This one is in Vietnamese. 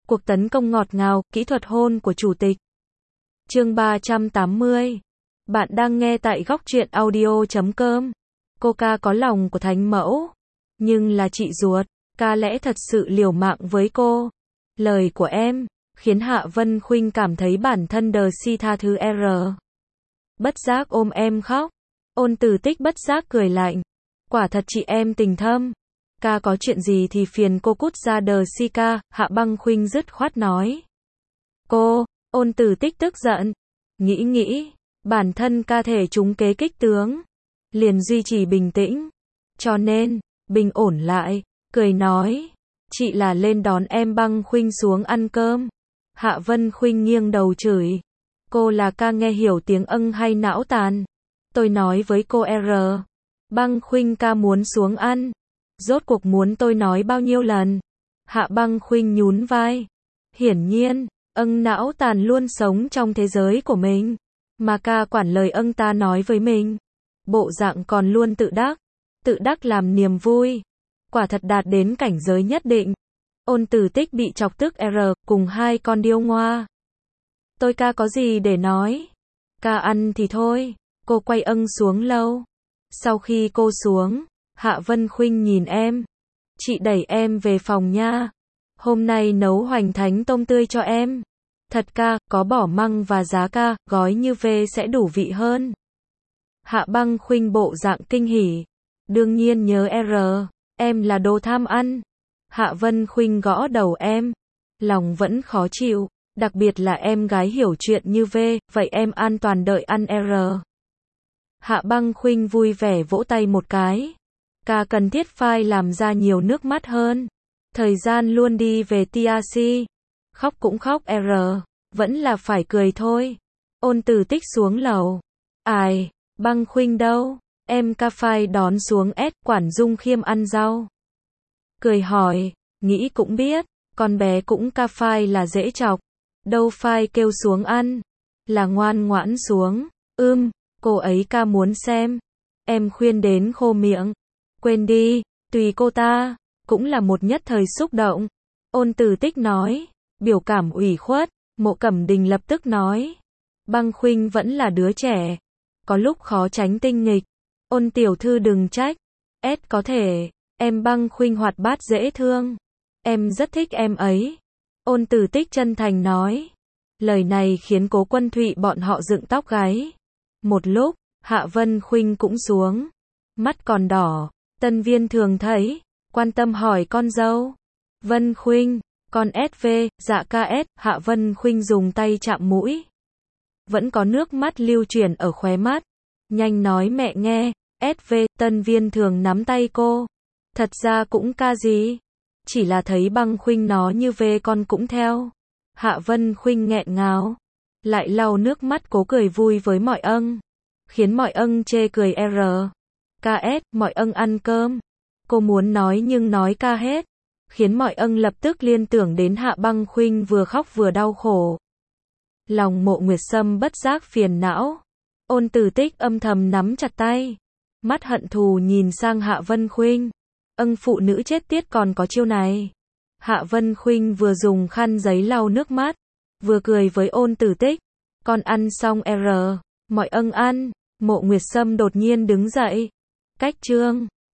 Cuộc tấn công ngọt ngào, kỹ thuật hôn của chủ tịch. Chương 380. Bạn đang nghe tại góc truyện audio.com. Cô ca có lòng của thánh mẫu, nhưng là chị ruột, ca lẽ thật sự liều mạng với cô. Lời của em khiến Hạ Vân Khuynh cảm thấy bản thân đờ si tha thứ R. Bất giác ôm em khóc. Ôn Tử Tích bất giác cười lạnh. Quả thật chị em tình thâm. Ca có chuyện gì thì phiền cô cút ra đờ si ca, Hạ Băng Khuynh dứt khoát nói. Cô, Ôn Tử Tích tức giận. Nghĩ, bản thân ca thể trúng kế kích tướng. Liền duy trì bình tĩnh. Cho nên, bình ổn lại, cười nói. Chị là lên đón em Băng Khuynh xuống ăn cơm. Hạ Vân Khuynh nghiêng đầu chửi. Cô là ca nghe hiểu tiếng âng hay não tàn? Tôi nói với cô R. Băng Khuynh ca muốn xuống ăn. Rốt cuộc muốn tôi nói bao nhiêu lần? Hạ Băng Khuynh nhún vai. Hiển nhiên, âng não tàn luôn sống trong thế giới của mình. Mà ca quản lời âng ta nói với mình. Bộ dạng còn luôn tự đắc làm niềm vui. Quả thật đạt đến cảnh giới nhất định. Ôn Tử Tích bị chọc tức R, cùng hai con điêu ngoa. Tôi ca có gì để nói? Ca ăn thì thôi. Cô quay âng xuống lâu. Sau khi cô xuống, Hạ Vân Khuynh nhìn em. Chị đẩy em về phòng nha. Hôm nay nấu hoành thánh tôm tươi cho em. Thật ca, có bỏ măng và giá ca, gói như về sẽ đủ vị hơn. Hạ Băng Khuynh bộ dạng kinh hỉ. Đương nhiên nhớ R, em là đồ tham ăn. Hạ Vân Khuynh gõ đầu em. Lòng vẫn khó chịu, đặc biệt là em gái hiểu chuyện như về, vậy em an toàn đợi ăn R. Hạ Băng Khuynh vui vẻ vỗ tay một cái. Ca cần thiết phai làm ra nhiều nước mắt hơn. Thời gian luôn đi về TRC. Khóc cũng khóc R. Vẫn là phải cười thôi. Ôn Tử Tích xuống lầu. Ai, Băng Khuynh đâu? Em ca phai đón xuống S, quản Dung Khiêm ăn rau. Cười hỏi, nghĩ cũng biết, con bé cũng ca phai là dễ chọc. Đâu phai kêu xuống ăn, là ngoan ngoãn xuống. Cô ấy ca muốn xem. Em khuyên đến khô miệng. Quên đi, tùy cô ta, cũng là một nhất thời xúc động. Ôn Tử Tích nói, biểu cảm ủy khuất. Mộ Cẩm Đình lập tức nói, Băng Khuynh vẫn là đứa trẻ, có lúc khó tránh tinh nghịch. Ôn tiểu thư đừng trách. Có thể, em Băng Khuynh hoạt bát dễ thương. Em rất thích em ấy. Ôn Tử Tích chân thành nói. Lời này khiến Cố Quân Thụy bọn họ dựng tóc gáy. Một lúc, Hạ Vân Khuynh cũng xuống. Mắt còn đỏ. Tân Viên thường thấy, quan tâm hỏi con dâu. Vân Khuynh, con SV, dạ ca S. Hạ Vân Khuynh dùng tay chạm mũi. Vẫn có nước mắt lưu chuyển ở khóe mắt. Nhanh nói mẹ nghe. SV, Tân Viên thường nắm tay cô. Thật ra cũng ca gì. Chỉ là thấy Băng Khuynh nó như về con cũng theo. Hạ Vân Khuynh nghẹn ngào. Lại lau nước mắt cố cười vui với mọi âng. Khiến mọi âng chê cười R. KS, mọi âng ăn cơm. Cô muốn nói nhưng nói ca hết. Khiến mọi âng lập tức liên tưởng đến Hạ Băng Khuynh vừa khóc vừa đau khổ. Lòng Mộ Nguyệt Sâm bất giác phiền não. Ôn Tử Tích âm thầm nắm chặt tay. Mắt hận thù nhìn sang Hạ Vân Khuynh. Âng phụ nữ chết tiết còn có chiêu này. Hạ Vân Khuynh vừa dùng khăn giấy lau nước mắt, vừa cười với Ôn Tử Tích. Con ăn xong R. Mọi âng ăn. Mộ Nguyệt Sâm đột nhiên đứng dậy. Cách chương.